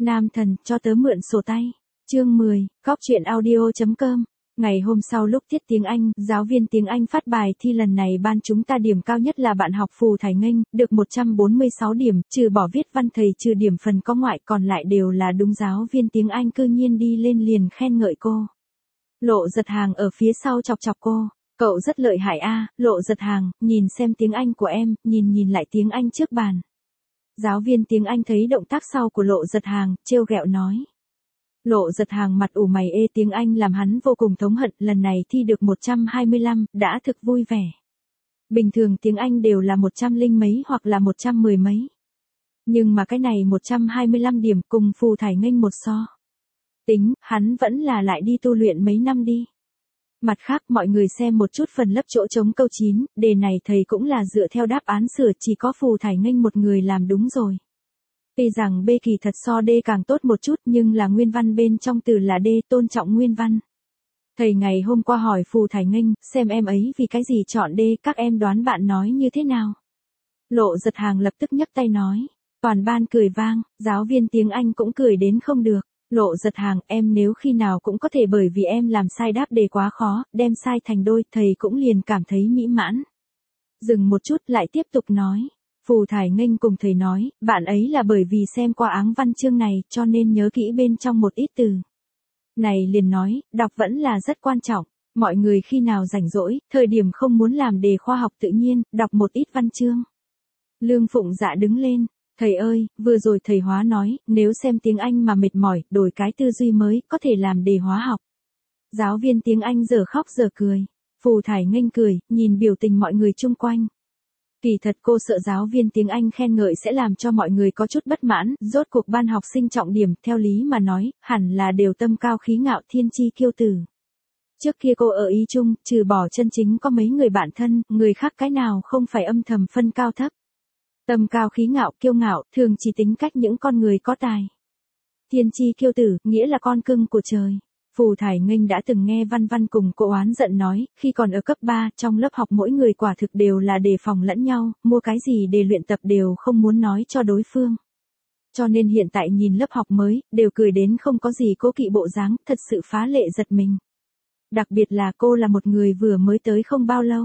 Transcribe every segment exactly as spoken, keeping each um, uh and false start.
Nam thần, cho tớ mượn sổ tay. Chương mười, Cóc truyện audio chấm com. Ngày hôm sau lúc tiết tiếng Anh, giáo viên tiếng Anh phát bài thi lần này ban chúng ta điểm cao nhất là bạn học Phù Thải Nghênh, được một trăm bốn mươi sáu điểm, trừ bỏ viết văn thầy trừ điểm phần có ngoại còn lại đều là đúng. Giáo viên tiếng Anh cư nhiên đi lên liền khen ngợi cô. Lộ Giật Hàng ở phía sau chọc chọc cô. Cậu rất lợi hại a, Lộ Giật Hàng, nhìn xem tiếng Anh của em, nhìn nhìn lại tiếng Anh trước bàn. Giáo viên tiếng Anh thấy động tác sau của Lộ Giật Hàng, trêu ghẹo nói. Lộ Giật Hàng mặt ủ mày ê, tiếng Anh làm hắn vô cùng thống hận, lần này thi được một trăm hai mươi lăm, đã thực vui vẻ. Bình thường tiếng Anh đều là một trăm linh mấy hoặc là một trăm mười mấy. Nhưng mà cái này một trăm hai mươi lăm điểm cùng Phù Thải Nghênh một so. Tính, hắn vẫn là lại đi tu luyện mấy năm đi. Mặt khác, mọi người xem một chút phần lấp chỗ trống câu chín, đề này thầy cũng là dựa theo đáp án sửa, chỉ có Phù Thải Nghênh một người làm đúng rồi. Tuy rằng B kỳ thật so D càng tốt một chút nhưng là nguyên văn bên trong từ là D, tôn trọng nguyên văn. Thầy ngày hôm qua hỏi Phù Thải Nghênh, xem em ấy vì cái gì chọn D, các em đoán bạn nói như thế nào? Lộ Giật Hàng lập tức nhấc tay nói. Toàn ban cười vang, giáo viên tiếng Anh cũng cười đến không được. Lộ Giật Hàng, em nếu khi nào cũng có thể bởi vì em làm sai đáp đề quá khó, đem sai thành đôi, thầy cũng liền cảm thấy mỹ mãn. Dừng một chút lại tiếp tục nói. Phù Thải Nghênh cùng thầy nói, bạn ấy là bởi vì xem qua áng văn chương này cho nên nhớ kỹ bên trong một ít từ. Này liền nói, đọc vẫn là rất quan trọng. Mọi người khi nào rảnh rỗi, thời điểm không muốn làm đề khoa học tự nhiên, đọc một ít văn chương. Lương Phụng Dạ đứng lên. Thầy ơi, vừa rồi thầy hóa nói, nếu xem tiếng Anh mà mệt mỏi, đổi cái tư duy mới, có thể làm đề hóa học. Giáo viên tiếng Anh giờ khóc giờ cười. Phù Thải Nghênh cười, nhìn biểu tình mọi người chung quanh. Kỳ thật cô sợ giáo viên tiếng Anh khen ngợi sẽ làm cho mọi người có chút bất mãn, rốt cuộc ban học sinh trọng điểm, theo lý mà nói, hẳn là đều tâm cao khí ngạo thiên chi kiêu tử. Trước kia cô ở ý chung, trừ bỏ chân chính có mấy người bạn thân, người khác cái nào không phải âm thầm phân cao thấp. Tâm cao khí ngạo, kiêu ngạo, thường chỉ tính cách những con người có tài. Thiên chi kiêu tử, nghĩa là con cưng của trời. Phù Thải Nghênh đã từng nghe Văn Văn cùng cô oán giận nói, khi còn ở cấp ba, trong lớp học mỗi người quả thực đều là đề phòng lẫn nhau, mua cái gì để luyện tập đều không muốn nói cho đối phương. Cho nên hiện tại nhìn lớp học mới, đều cười đến không có gì cố kỵ bộ dáng, thật sự phá lệ giật mình. Đặc biệt là cô là một người vừa mới tới không bao lâu.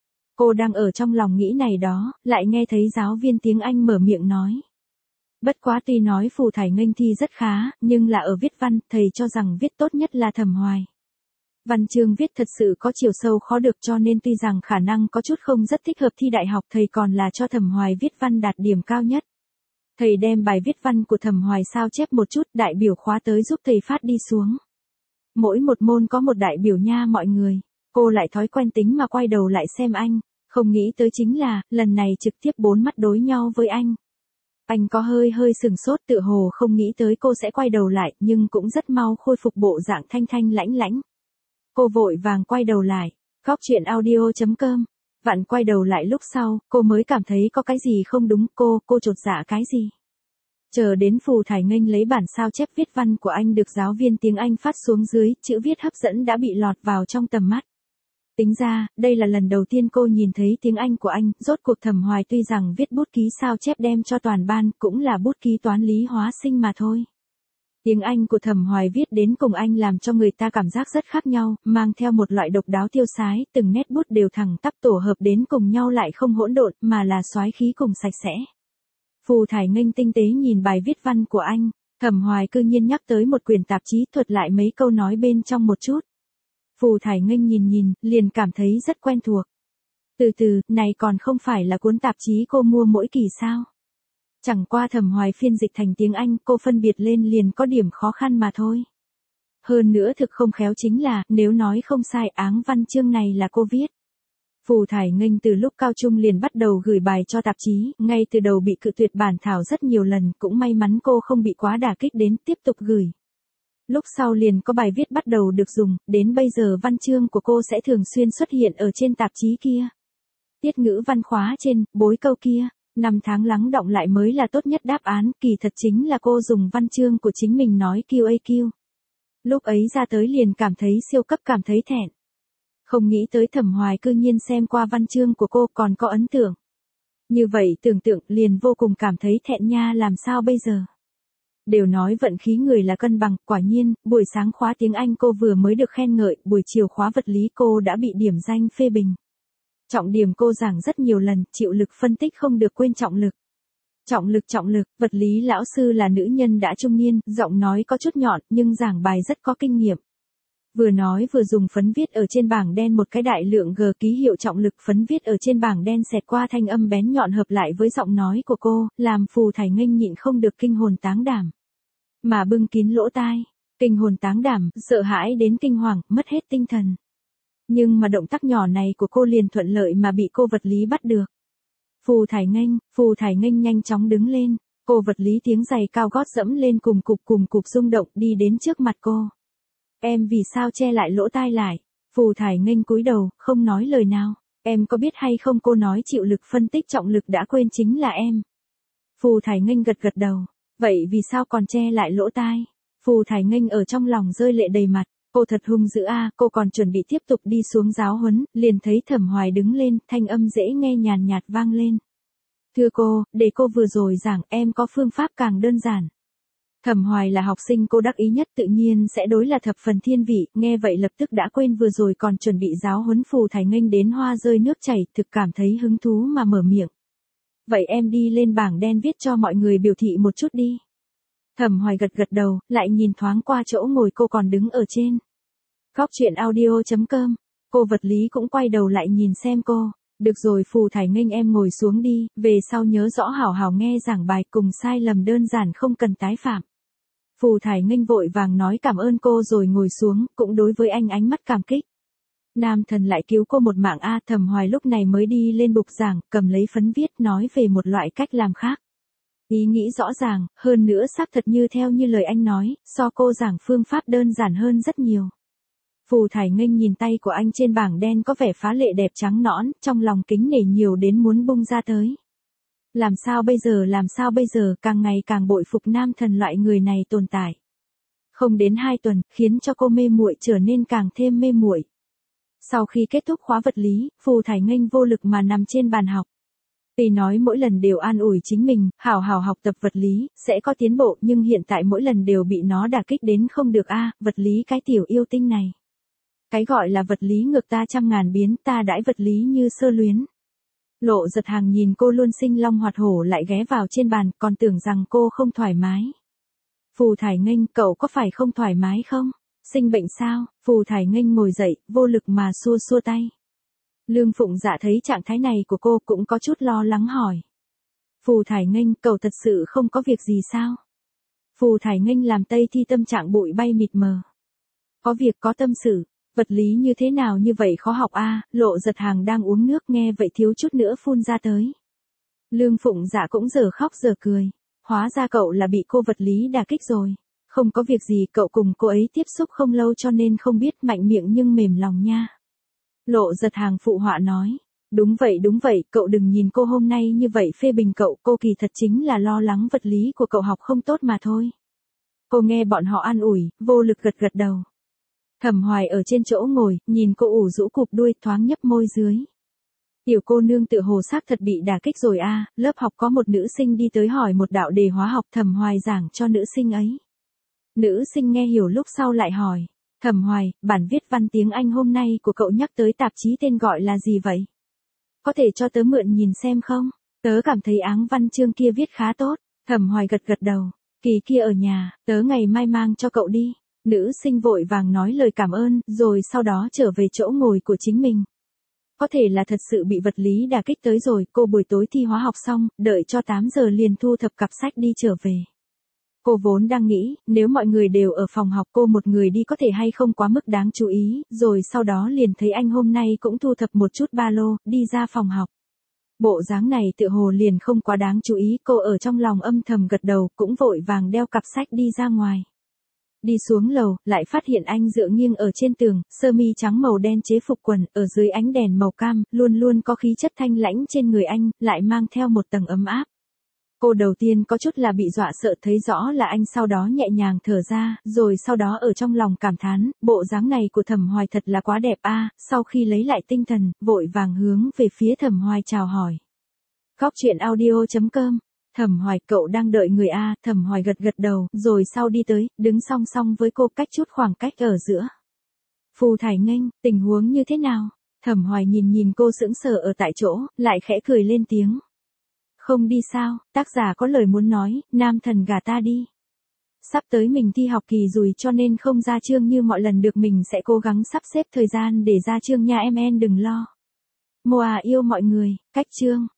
Cô đang ở trong lòng nghĩ này đó, lại nghe thấy giáo viên tiếng Anh mở miệng nói. Bất quá tuy nói Phù Thải Nghênh thi rất khá, nhưng là ở viết văn, thầy cho rằng viết tốt nhất là Thẩm Hoài. Văn chương viết thật sự có chiều sâu khó được cho nên tuy rằng khả năng có chút không rất thích hợp thi đại học, thầy còn là cho Thẩm Hoài viết văn đạt điểm cao nhất. Thầy đem bài viết văn của Thẩm Hoài sao chép một chút, đại biểu khóa tới giúp thầy phát đi xuống. Mỗi một môn có một đại biểu nha mọi người. Cô lại thói quen tính mà quay đầu lại xem anh. Không nghĩ tới chính là, lần này trực tiếp bốn mắt đối nhau với anh. Anh có hơi hơi sừng sốt, tựa hồ không nghĩ tới cô sẽ quay đầu lại, nhưng cũng rất mau khôi phục bộ dạng thanh thanh lãnh lãnh. Cô vội vàng quay đầu lại. Cóc truyện audio chấm com. Vặn quay đầu lại lúc sau, cô mới cảm thấy có cái gì không đúng, cô, cô chột dạ cái gì. Chờ đến Phù Thải Nghênh lấy bản sao chép viết văn của anh được giáo viên tiếng Anh phát xuống dưới, chữ viết hấp dẫn đã bị lọt vào trong tầm mắt. Tính ra, đây là lần đầu tiên cô nhìn thấy tiếng Anh của anh, rốt cuộc Thẩm Hoài tuy rằng viết bút ký sao chép đem cho toàn ban, cũng là bút ký toán lý hóa sinh mà thôi. Tiếng Anh của Thẩm Hoài viết đến cùng anh làm cho người ta cảm giác rất khác nhau, mang theo một loại độc đáo tiêu sái, từng nét bút đều thẳng tắp tổ hợp đến cùng nhau lại không hỗn độn, mà là soái khí cùng sạch sẽ. Phù Thải Nghênh tinh tế nhìn bài viết văn của anh, Thẩm Hoài cư nhiên nhắc tới một quyển tạp chí, thuật lại mấy câu nói bên trong một chút. Phù Thải Nghênh nhìn nhìn, liền cảm thấy rất quen thuộc. Từ từ, này còn không phải là cuốn tạp chí cô mua mỗi kỳ sao? Chẳng qua Thẩm Hoài phiên dịch thành tiếng Anh, cô phân biệt lên liền có điểm khó khăn mà thôi. Hơn nữa thực không khéo chính là, nếu nói không sai, áng văn chương này là cô viết. Phù Thải Nghênh từ lúc cao trung liền bắt đầu gửi bài cho tạp chí, ngay từ đầu bị cự tuyệt bản thảo rất nhiều lần, cũng may mắn cô không bị quá đả kích đến tiếp tục gửi. Lúc sau liền có bài viết bắt đầu được dùng, đến bây giờ văn chương của cô sẽ thường xuyên xuất hiện ở trên tạp chí kia. Tiết ngữ văn khóa trên, bối câu kia, năm tháng lắng đọng lại mới là tốt nhất đáp án, kỳ thật chính là cô dùng văn chương của chính mình nói Q A Q. Lúc ấy ra tới liền cảm thấy siêu cấp, cảm thấy thẹn. Không nghĩ tới Thẩm Hoài cư nhiên xem qua văn chương của cô còn có ấn tượng. Như vậy tưởng tượng liền vô cùng cảm thấy thẹn nha, làm sao bây giờ? Đều nói vận khí người là cân bằng, quả nhiên, buổi sáng khóa tiếng Anh cô vừa mới được khen ngợi, buổi chiều khóa vật lý cô đã bị điểm danh phê bình. Trọng điểm cô giảng rất nhiều lần, chịu lực phân tích không được quên trọng lực. Trọng lực trọng lực, vật lý lão sư là nữ nhân đã trung niên, giọng nói có chút nhọn nhưng giảng bài rất có kinh nghiệm. Vừa nói vừa dùng phấn viết ở trên bảng đen một cái đại lượng G ký hiệu trọng lực, phấn viết ở trên bảng đen xẹt qua thanh âm bén nhọn hợp lại với giọng nói của cô, làm Phù Thải Nghênh nhịn không được kinh hồn táng đảm. Mà bưng kín lỗ tai, kinh hồn táng đảm, sợ hãi đến kinh hoàng, mất hết tinh thần. Nhưng mà động tác nhỏ này của cô liền thuận lợi mà bị cô vật lý bắt được. Phù Thải Nghênh, Phù Thải Nghênh nhanh chóng đứng lên, cô vật lý tiếng giày cao gót dẫm lên cùng cục cùng cục rung động đi đến trước mặt cô. Em vì sao che lại lỗ tai lại? Phù Thải Nghênh cúi đầu, không nói lời nào. Em có biết hay không cô nói chịu lực phân tích trọng lực đã quên chính là em. Phù Thải Nghênh gật gật đầu. Vậy vì sao còn che lại lỗ tai? Phù Thải Nghênh ở trong lòng rơi lệ đầy mặt. Cô thật hung dữ a, cô còn chuẩn bị tiếp tục đi xuống giáo huấn, liền thấy Thẩm Hoài đứng lên, thanh âm dễ nghe nhàn nhạt vang lên. Thưa cô, để cô vừa rồi giảng em có phương pháp càng đơn giản. Thẩm Hoài là học sinh cô đắc ý nhất tự nhiên sẽ đối là thập phần thiên vị, nghe vậy lập tức đã quên vừa rồi còn chuẩn bị giáo huấn Phù Thải Nghênh đến hoa rơi nước chảy, thực cảm thấy hứng thú mà mở miệng. Vậy em đi lên bảng đen viết cho mọi người biểu thị một chút đi. Thẩm Hoài gật gật đầu, lại nhìn thoáng qua chỗ ngồi cô còn đứng ở trên. Góc truyện audio chấm com, cô vật lý cũng quay đầu lại nhìn xem cô. Được rồi Phù Thải Nghênh em ngồi xuống đi, về sau nhớ rõ hảo hảo nghe giảng bài cùng sai lầm đơn giản không cần tái phạm. Phù Thải Nghênh vội vàng nói cảm ơn cô rồi ngồi xuống, cũng đối với anh ánh mắt cảm kích. Nam thần lại cứu cô một mạng a. Thẩm Hoài lúc này mới đi lên bục giảng, cầm lấy phấn viết nói về một loại cách làm khác. Ý nghĩ rõ ràng, hơn nữa xác thật như theo như lời anh nói, so cô giảng phương pháp đơn giản hơn rất nhiều. Phù Thải Nghênh nhìn tay của anh trên bảng đen có vẻ phá lệ đẹp trắng nõn, trong lòng kính nể nhiều đến muốn bung ra tới. Làm sao bây giờ làm sao bây giờ, càng ngày càng bội phục nam thần loại người này tồn tại. Không đến hai tuần, khiến cho cô mê muội trở nên càng thêm mê muội. Sau khi kết thúc khóa vật lý, Phù Thải Nghênh vô lực mà nằm trên bàn học. Tuy nói mỗi lần đều an ủi chính mình, hảo hảo học tập vật lý, sẽ có tiến bộ, nhưng hiện tại mỗi lần đều bị nó đả kích đến không được a, vật lý cái tiểu yêu tinh này. Cái gọi là vật lý ngược ta trăm ngàn biến, ta đãi vật lý như sơ luyến. Lộ Giật Hàng nhìn cô luôn sinh long hoạt hổ lại ghé vào trên bàn, còn tưởng rằng cô không thoải mái. Phù Thải Nghênh, cậu có phải không thoải mái không? Sinh bệnh sao? Phù Thải Nghênh ngồi dậy, vô lực mà xua xua tay. Lương Phụng Dạ thấy trạng thái này của cô cũng có chút lo lắng hỏi. Phù Thải Nghênh, cậu thật sự không có việc gì sao? Phù Thải Nghênh làm tây thi tâm trạng bụi bay mịt mờ. Có việc có tâm sự. Vật lý như thế nào như vậy khó học a? À, Lộ Giật Hàng đang uống nước nghe vậy thiếu chút nữa phun ra tới. Lương Phụng Dạ cũng giờ khóc giờ cười. Hóa ra cậu là bị cô vật lý đả kích rồi. Không có việc gì, cậu cùng cô ấy tiếp xúc không lâu cho nên không biết, mạnh miệng nhưng mềm lòng nha. Lộ Giật Hàng phụ họa nói. Đúng vậy đúng vậy, cậu đừng nhìn cô hôm nay như vậy phê bình cậu, cô kỳ thật chính là lo lắng vật lý của cậu học không tốt mà thôi. Cô nghe bọn họ an ủi, vô lực gật gật đầu. Thẩm Hoài ở trên chỗ ngồi, nhìn cô ủ rũ cụp đuôi, thoáng nhấp môi dưới. Tiểu cô nương tự hồ xác thật bị đả kích rồi a. À, lớp học có một nữ sinh đi tới hỏi một đạo đề hóa học, Thẩm Hoài giảng cho nữ sinh ấy. Nữ sinh nghe hiểu lúc sau lại hỏi, Thẩm Hoài, bản viết văn tiếng Anh hôm nay của cậu nhắc tới tạp chí tên gọi là gì vậy? Có thể cho tớ mượn nhìn xem không? Tớ cảm thấy áng văn chương kia viết khá tốt. Thẩm Hoài gật gật đầu, kỳ kia ở nhà, tớ ngày mai mang cho cậu đi. Nữ sinh vội vàng nói lời cảm ơn, rồi sau đó trở về chỗ ngồi của chính mình. Có thể là thật sự bị vật lý đả kích tới rồi, cô buổi tối thi hóa học xong, đợi cho tám giờ liền thu thập cặp sách đi trở về. Cô vốn đang nghĩ, nếu mọi người đều ở phòng học cô một người đi có thể hay không quá mức đáng chú ý, rồi sau đó liền thấy anh hôm nay cũng thu thập một chút ba lô, đi ra phòng học. Bộ dáng này tựa hồ liền không quá đáng chú ý, cô ở trong lòng âm thầm gật đầu, cũng vội vàng đeo cặp sách đi ra ngoài. Đi xuống lầu, lại phát hiện anh dựa nghiêng ở trên tường, sơ mi trắng màu đen chế phục quần, ở dưới ánh đèn màu cam, luôn luôn có khí chất thanh lãnh trên người anh, lại mang theo một tầng ấm áp. Cô đầu tiên có chút là bị dọa sợ, thấy rõ là anh, sau đó nhẹ nhàng thở ra, rồi sau đó ở trong lòng cảm thán, bộ dáng này của Thẩm Hoài thật là quá đẹp a. Sau khi lấy lại tinh thần, vội vàng hướng về phía Thẩm Hoài chào hỏi. Góc truyện audio chấm com Thẩm Hoài, cậu đang đợi người a? Thẩm Hoài gật gật đầu, rồi sau đi tới, đứng song song với cô cách chút khoảng cách ở giữa. Phù Thải Nghênh, tình huống như thế nào? Thẩm Hoài nhìn nhìn cô sững sờ ở tại chỗ, lại khẽ cười lên tiếng. Không đi sao, tác giả có lời muốn nói, nam thần gả ta đi. Sắp tới mình thi học kỳ rồi cho nên không ra chương như mọi lần được, mình sẽ cố gắng sắp xếp thời gian để ra chương nha em en đừng lo. Moa yêu mọi người, cách chương.